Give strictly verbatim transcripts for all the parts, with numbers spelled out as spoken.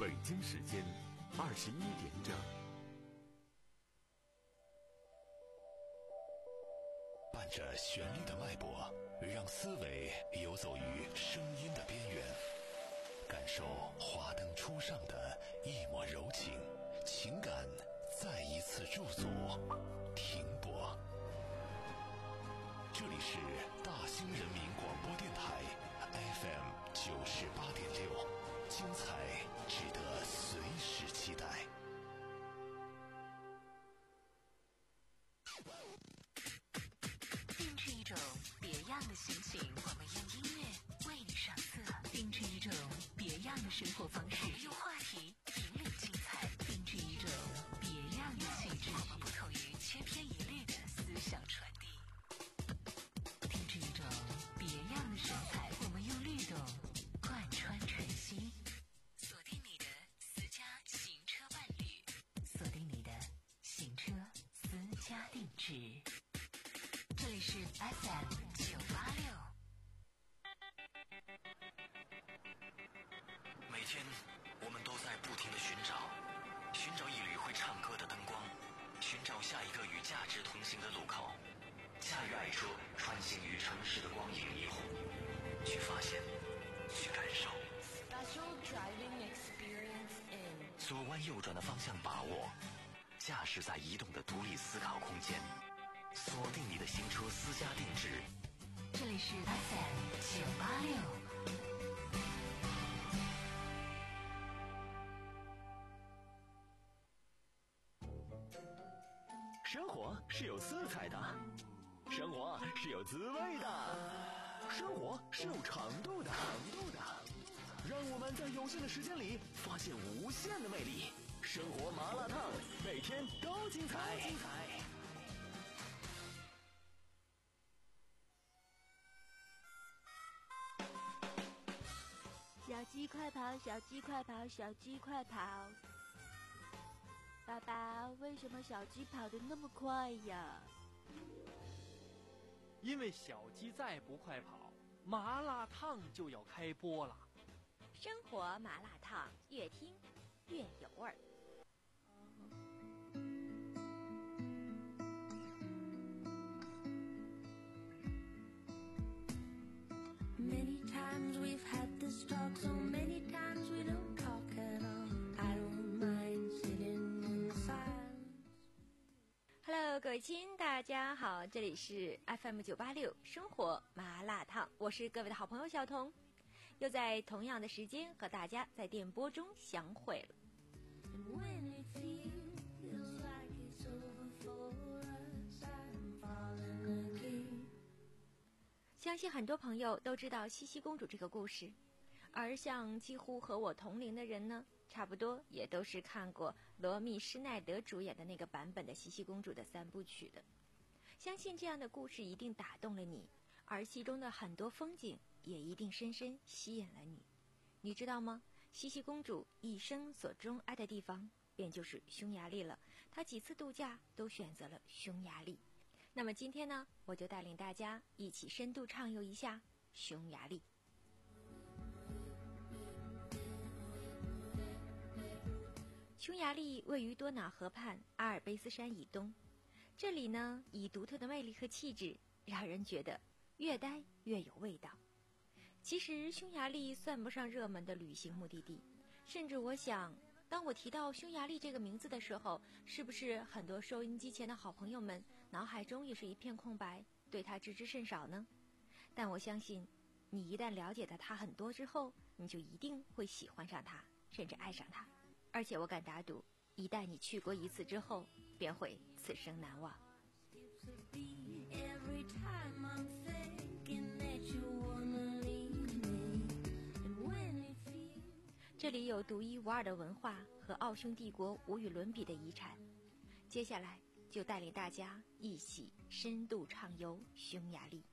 北京时间二十一点整。 伴着旋律的脉搏，让思维游走于声音的边缘，感受华灯初上的一抹柔情，情感再一次驻足停泊。这里是大兴人民广播电台 F M 九十八点六，精彩值得随时期待。 定制一种别样的心情，我们用音乐为你上色；定制一种别样的生活方式，用话题引领精彩；定制一种别样的气质，我们不同于千篇一律的思想传递；定制一种别样的神采，我们用律动贯穿晨曦。锁定你的私家行车伴侣，锁定你的行车私家定制。这里是 F M 九八六。 每天我们都在不停地寻找，寻找一缕会唱歌的灯光，寻找下一个与价值同行的路口，驾驭爱车穿行于城市的光影霓虹，去发现，去感受。 Special driving experience in 左弯右转的方向把握，驾驶在移动的独立思考空间，锁定你的行车私家定制。 这里是 F M 九八六。 生活是有色彩的，生活是有滋味的，生活是有长度的，长度的。让我们在有限的时间里发现无限的魅力。生活麻辣烫，每天都精彩。精彩。 小鸡快跑，小鸡快跑，小鸡快跑！爸爸，为什么小鸡跑得那么快呀？ 因为小鸡再不快跑，麻辣烫就要开播了。 生活麻辣烫，越听越有味儿。 Many times we've had this talk, so many times we don't talk at all. I don't mind sitting in silence. Hello， 各位亲，大家好，这里是 F M 九八六生活麻辣烫，我是各位的好朋友小彤，又在同样的时间和大家在电波中相会了。 And when it feels like it's over for us, I'm falling again. 相信很多朋友都知道茜茜公主这个故事，而像几乎和我同龄的人呢，差不多也都是看过罗密施耐德主演的那个版本的茜茜公主的三部曲的。相信这样的故事一定打动了你，而其中的很多风景也一定深深吸引了你。你知道吗？茜茜公主一生所钟爱的地方便就是匈牙利了，她几次度假都选择了匈牙利。那么今天呢，我就带领大家一起深度畅游一下匈牙利。匈牙利位于多瑙河畔阿尔卑斯山以东，这里呢以独特的魅力和气质，让人觉得越待越有味道。其实匈牙利算不上热门的旅行目的地，甚至我想当我提到匈牙利这个名字的时候，是不是很多收音机前的好朋友们脑海中也是一片空白，对它知之甚少呢？但我相信你一旦了解了它很多之后，你就一定会喜欢上它，甚至爱上它。而且我敢打赌，一旦你去过一次之后，便会此生难忘。这里有独一无二的文化和奥匈帝国无与伦比的遗产。接下来就带领大家一起深度畅游匈牙利。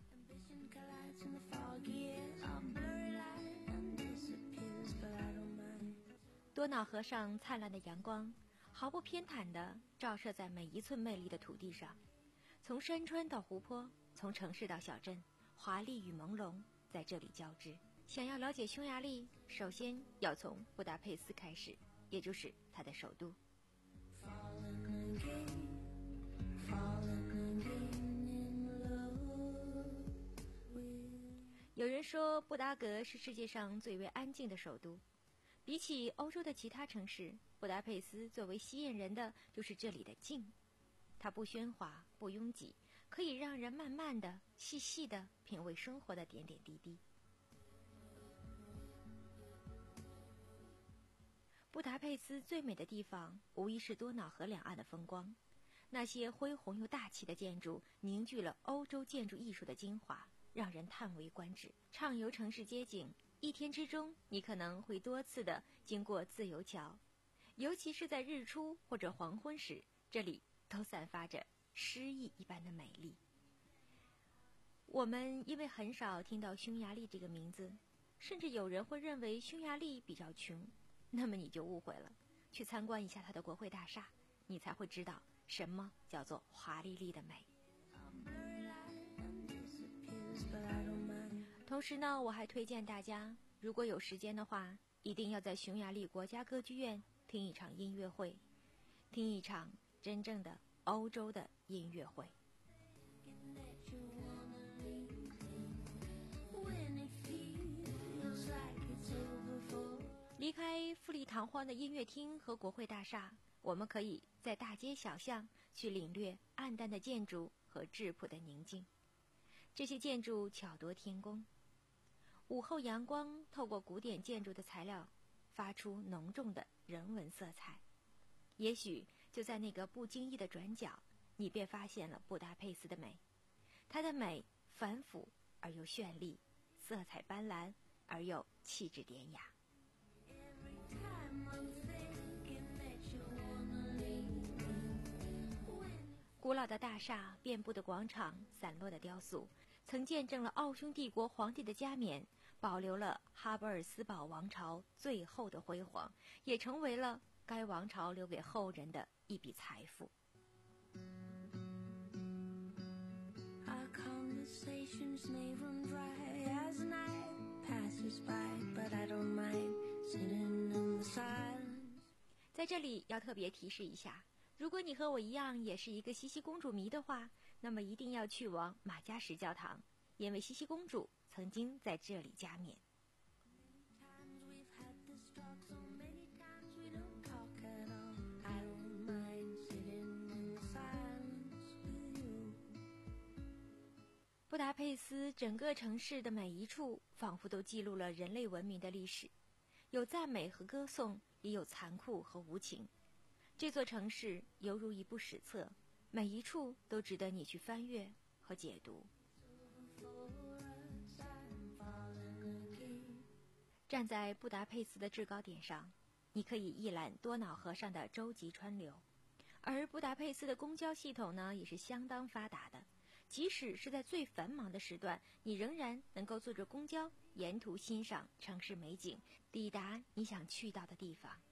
多瑙河上灿烂的阳光毫不偏袒地照射在每一寸美丽的土地上，从山川到湖泊，从城市到小镇，华丽与朦胧在这里交织。 想要了解匈牙利，首先要从布达佩斯开始，也就是它的首都。有人说布达格是世界上最为安静的首都，比起欧洲的其他城市，布达佩斯最为吸引人的就是这里的静。它不喧哗，不拥挤，可以让人慢慢的、细细的品味生活的点点滴滴。布达佩斯最美的地方无疑是多瑙河两岸的风光，那些恢宏又大气的建筑凝聚了欧洲建筑艺术的精华，让人叹为观止。畅游城市街景，一天之中你可能会多次的经过自由桥，尤其是在日出或者黄昏时，这里都散发着诗意一般的美丽。我们因为很少听到匈牙利这个名字，甚至有人会认为匈牙利比较穷，那么你就误会了。去参观一下它的国会大厦，你才会知道什么叫做华丽丽的美。同时呢，我还推荐大家，如果有时间的话，一定要在匈牙利国家歌剧院听一场音乐会，听一场真正的欧洲的音乐会。离开富丽堂皇的音乐厅和国会大厦，我们可以在大街小巷去领略暗淡的建筑和质朴的宁静。这些建筑巧夺天工，午后阳光透过古典建筑的材料发出浓重的人文色彩。也许就在那个不经意的转角，你便发现了布达佩斯的美。它的美繁复而又绚丽，色彩斑斓而又气质典雅。古老的大厦，遍布的广场，散落的雕塑，曾见证了奥匈帝国皇帝的加冕，保留了哈布尔斯堡王朝最后的辉煌，也成为了该王朝留给后人的一笔财富。在这里要特别提示一下，如果你和我一样也是一个茜茜公主迷的话，那么一定要去往马加什教堂，因为茜茜公主曾经在这里加冕。布达佩斯整个城市的每一处仿佛都记录了人类文明的历史，有赞美和歌颂，也有残酷和无情。这座城市犹如一部史册，每一处都值得你去翻阅和解读。站在布达佩斯的制高点上，你可以一览多瑙河上的洲际川流，而布达佩斯的公交系统呢，也是相当发达的。即使是在最繁忙的时段，你仍然能够坐着公交，沿途欣赏城市美景，抵达你想去到的地方。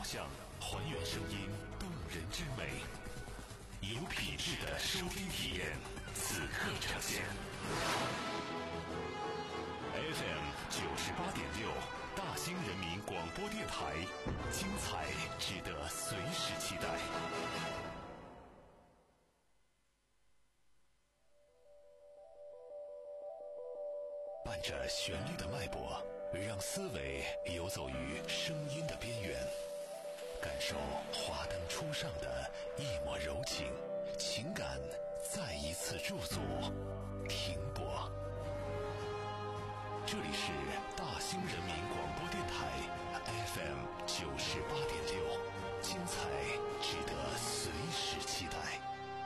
像，还原声音动人之美，有品质的收听体验，此刻呈现。F M 九十八点六，大兴人民广播电台，精彩值得随时期待。伴着旋律的脉搏，让思维游走于声音的边缘，感受华灯初上的一抹柔情，情感再一次驻足停泊。这里是大兴人民广播电台 F M 九十八点六，精彩值得随时期待。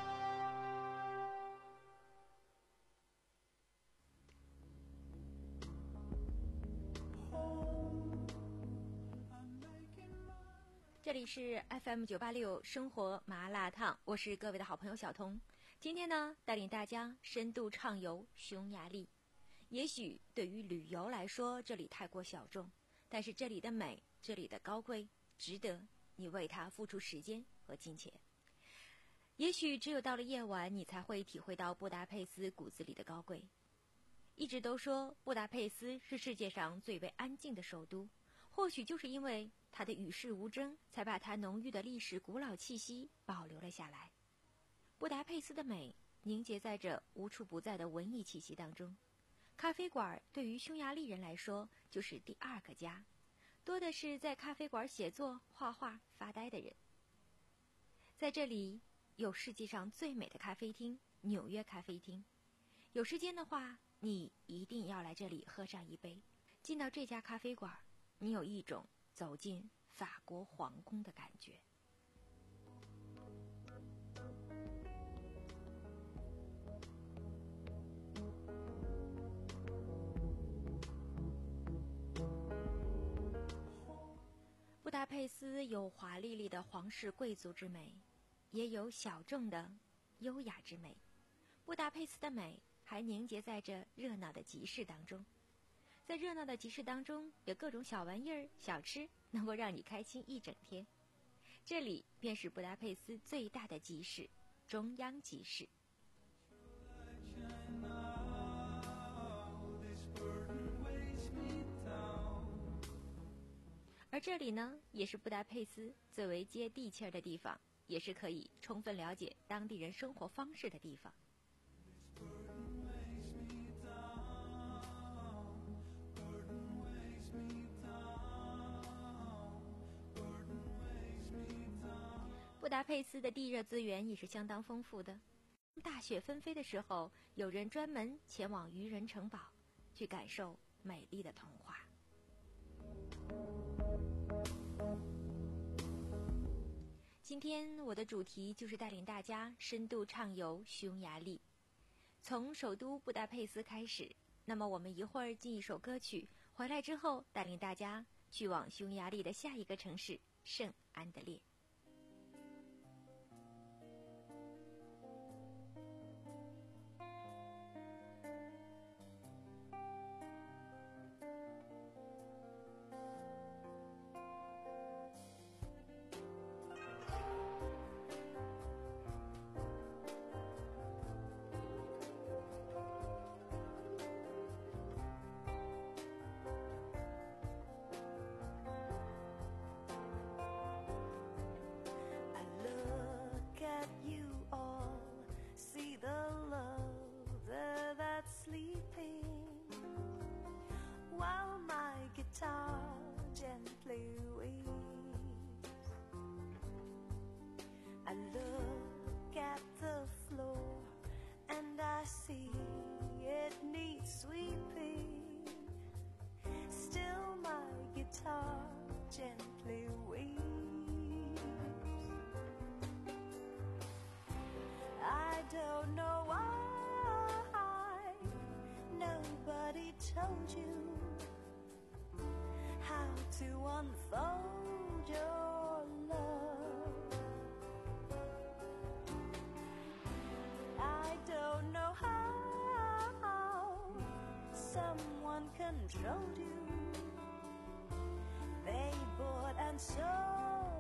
这里是 F M 九八六生活麻辣烫，我是各位的好朋友小彤。今天呢，带领大家深度畅游匈牙利。也许对于旅游来说，这里太过小众，但是这里的美，这里的高贵，值得你为它付出时间和金钱。也许只有到了夜晚，你才会体会到布达佩斯骨子里的高贵。一直都说布达佩斯是世界上最为安静的首都，或许就是因为它的与世无争，才把它浓郁的历史古老气息保留了下来。布达佩斯的美凝结在这无处不在的文艺气息当中。咖啡馆对于匈牙利人来说就是第二个家，多的是在咖啡馆写作、画画、发呆的人。在这里有世界上最美的咖啡厅——纽约咖啡厅。有时间的话，你一定要来这里喝上一杯。进到这家咖啡馆，你有一种走进法国皇宫的感觉。布达佩斯有华丽丽的皇室贵族之美，也有小众的优雅之美。布达佩斯的美还凝结在这热闹的集市当中。在热闹的集市当中，有各种小玩意儿、小吃，能够让你开心一整天。这里便是布达佩斯最大的集市——中央集市。而这里呢，也是布达佩斯最为接地气儿的地方，也是可以充分了解当地人生活方式的地方。布达佩斯的地热资源也是相当丰富的。大雪纷飞的时候，有人专门前往渔人城堡，去感受美丽的童话。今天我的主题就是带领大家深度畅游匈牙利，从首都布达佩斯开始。那么我们一会儿进一首歌曲，回来之后带领大家去往匈牙利的下一个城市圣安德烈。 I look at the floor and I see it needs sweeping. Still my guitar gently weeps. I don't know why nobody told you how to unfold your love. I don't know how someone controlled you. They bought and sold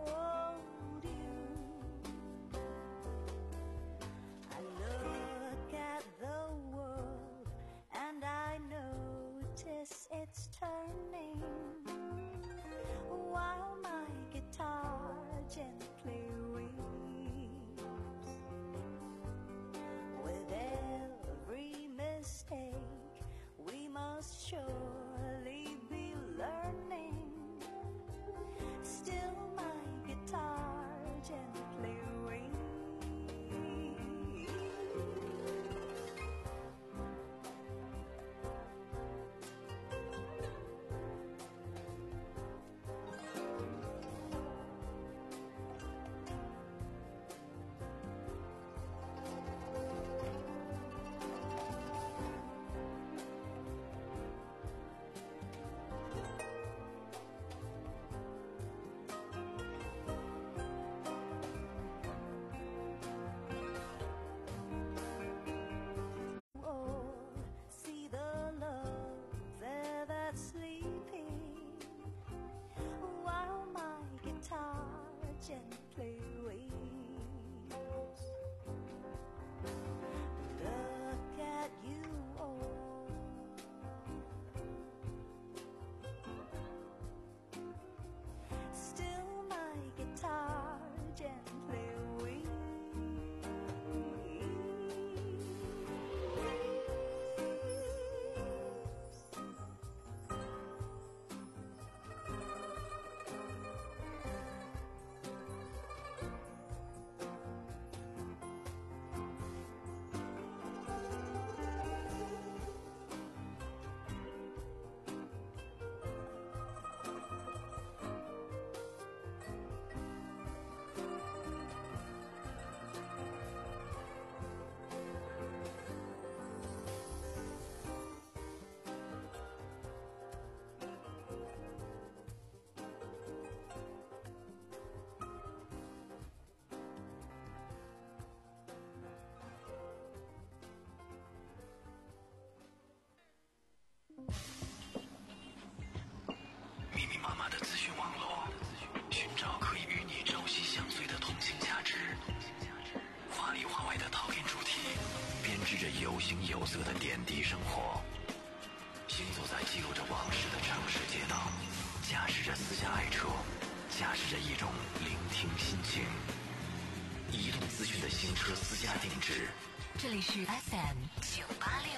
陶片主题，编织着有形有色的点滴生活。行走在记录着往事的城市街道，驾驶着私家爱车，驾驶着一种聆听心情。移动资讯的新车私家定制， 这里是 F M 九八六。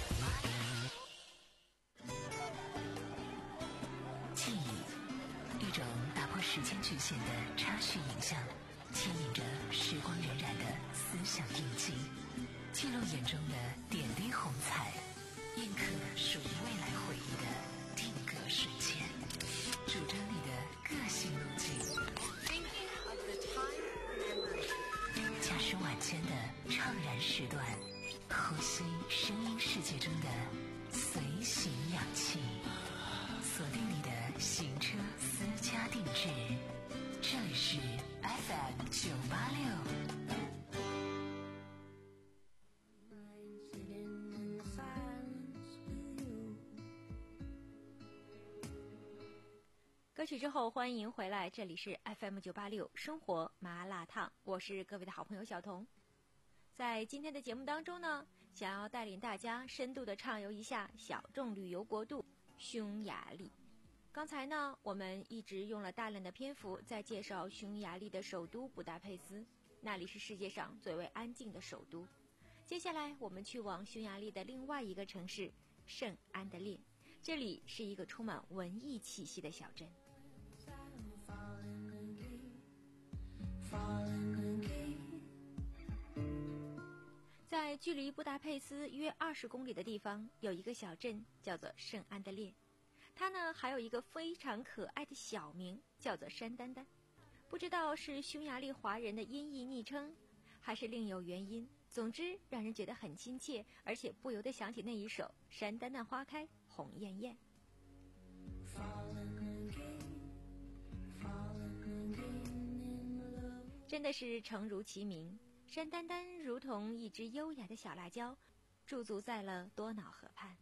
记忆，一种打破时间局限的插叙影像，牵引着时光荏苒的思想印记，记录眼中的点滴红彩，印刻属于未来回忆的定格瞬间，主张你的个性路径。驾驶晚间的怅然时段，呼吸声音世界中的随行氧气，锁定你的行车私家定制，这里是 F M 九八六。歌曲之后，欢迎回来，这里是 F M 九八六生活麻辣烫，我是各位的好朋友小彤。在今天的节目当中呢，想要带领大家深度的畅游一下小众旅游国度匈牙利。刚才呢，我们一直用了大量的篇幅在介绍匈牙利的首都布达佩斯，那里是世界上最为安静的首都。接下来我们去往匈牙利的另外一个城市圣安德烈，这里是一个充满文艺气息的小镇。在距离布达佩斯约二十公里的地方，有一个小镇叫做圣安德烈，它呢还有一个非常可爱的小名，叫做山丹丹。不知道是匈牙利华人的音译昵称，还是另有原因，总之让人觉得很亲切，而且不由得想起那一首《山丹丹花开红艳艳》。真的是诚如其名，山丹丹如同一只优雅的小辣椒，驻足在了多瑙河畔。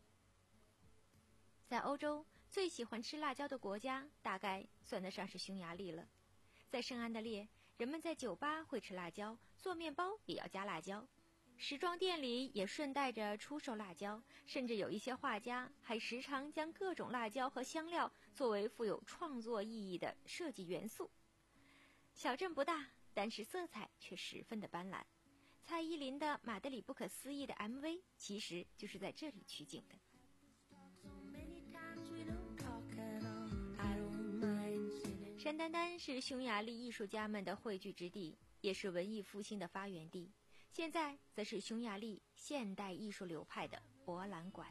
在欧洲，最喜欢吃辣椒的国家大概算得上是匈牙利了。在圣安德烈，人们在酒吧会吃辣椒，做面包也要加辣椒，时装店里也顺带着出售辣椒，甚至有一些画家还时常将各种辣椒和香料作为富有创作意义的设计元素。小镇不大，但是色彩却十分的斑斓。蔡依林的《马德里不可思议》的 M V 其实就是在这里取景的。山丹丹是匈牙利艺术家们的汇聚之地，也是文艺复兴的发源地，现在则是匈牙利现代艺术流派的博览馆。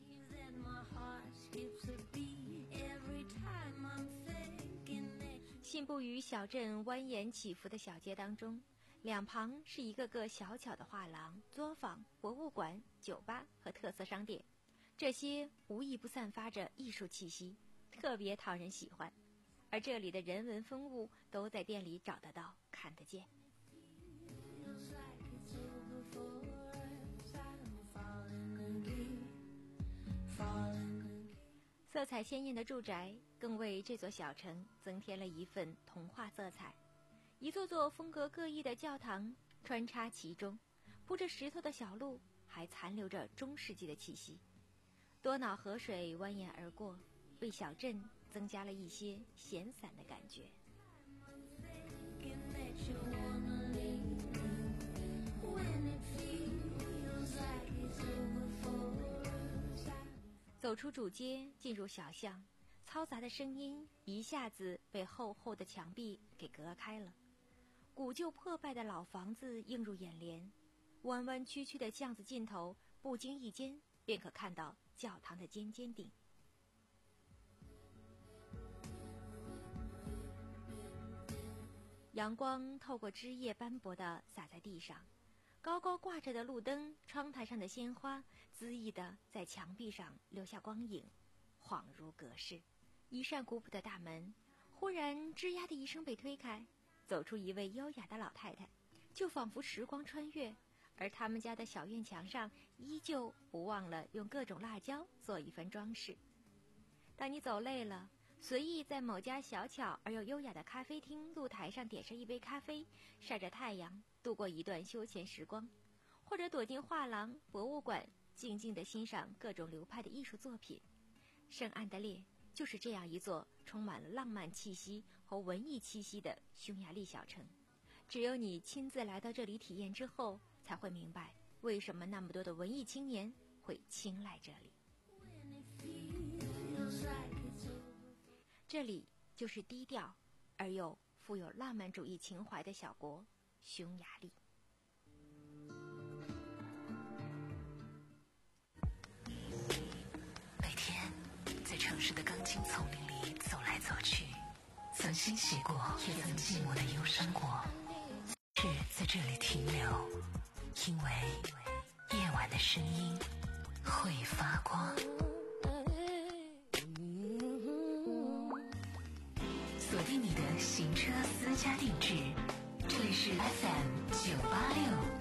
信步于小镇蜿蜒起伏的小街当中，两旁是一个个小巧的画廊、作坊、博物馆、酒吧和特色商店，这些无一不散发着艺术气息，特别讨人喜欢。而这里的人文风物都在店里找得到、看得见。色彩鲜艳的住宅更为这座小城增添了一份童话色彩，一座座风格各异的教堂穿插其中，铺着石头的小路还残留着中世纪的气息。多瑙河水蜿蜒而过，为小镇增加了一些闲散的感觉。走出主街，进入小巷，嘈杂的声音一下子被厚厚的墙壁给隔开了。古旧破败的老房子映入眼帘，弯弯曲曲的巷子尽头，不经意间便可看到教堂的尖尖顶。阳光透过枝叶斑驳地洒在地上，高高挂着的路灯，窗台上的鲜花恣意地在墙壁上留下光影，恍如隔世。一扇古朴的大门忽然吱呀的一声被推开，走出一位优雅的老太太，就仿佛时光穿越，而他们家的小院墙上依旧不忘了用各种辣椒做一番装饰。当你走累了，随意在某家小巧而又优雅的咖啡厅露台上点上一杯咖啡，晒着太阳， 度过一段休闲时光，或者躲进画廊、博物馆，静静地欣赏各种流派的艺术作品。圣安德烈就是这样一座充满了浪漫气息和文艺气息的匈牙利小城。只有你亲自来到这里体验之后，才会明白为什么那么多的文艺青年会青睐这里。这里就是低调而又富有浪漫主义情怀的小国匈牙利。 每天在城市的钢筋丛林里走来走去，曾欣喜过，也曾寂寞的忧伤过，是在这里停留，因为夜晚的声音会发光。锁定你的行车私家定制，这里是 F M 九八六。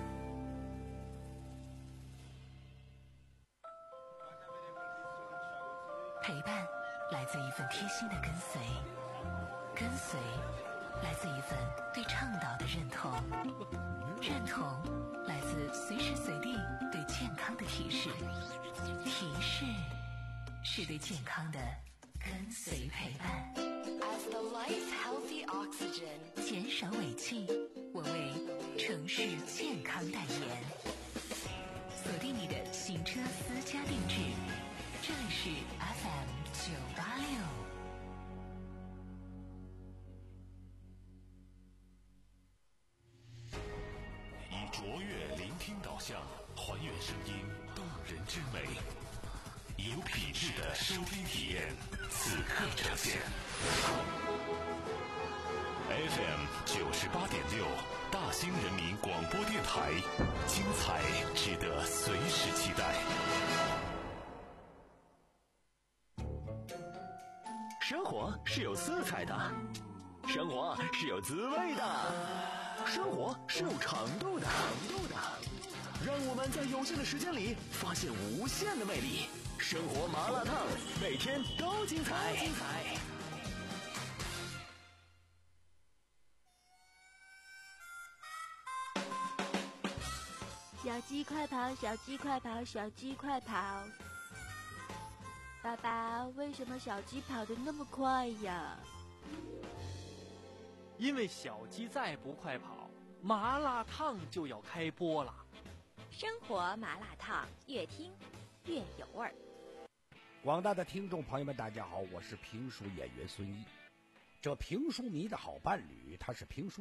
陪伴来自一份贴心的跟随，跟随来自一份对倡导的认同，认同来自随时随地对健康的提示，提示是对健康的跟随陪伴。 As the life's healthy oxygen， 减少尾气，我为城市健康代言。锁定你的行车私家定制，这里是 F M 九八六。 以卓越聆听导向，还原声音动人之美，有品质的收听体验，此刻呈现。F M 九十八点六，大兴人民广播电台，精彩值得随时期待。 生活是有色彩的，生活是有滋味的，生活是有长度的。让我们在有限的时间里发现无限的魅力。生活麻辣烫，每天都精彩。 小鸡快跑，小鸡快跑，小鸡快跑！爸爸，为什么小鸡跑得那么快呀？ 因为小鸡再不快跑，麻辣烫就要开播了。 生活麻辣烫，越听越有味儿。 广大的听众朋友们，大家好，我是评书演员孙一。这评书迷的好伴侣，他是评书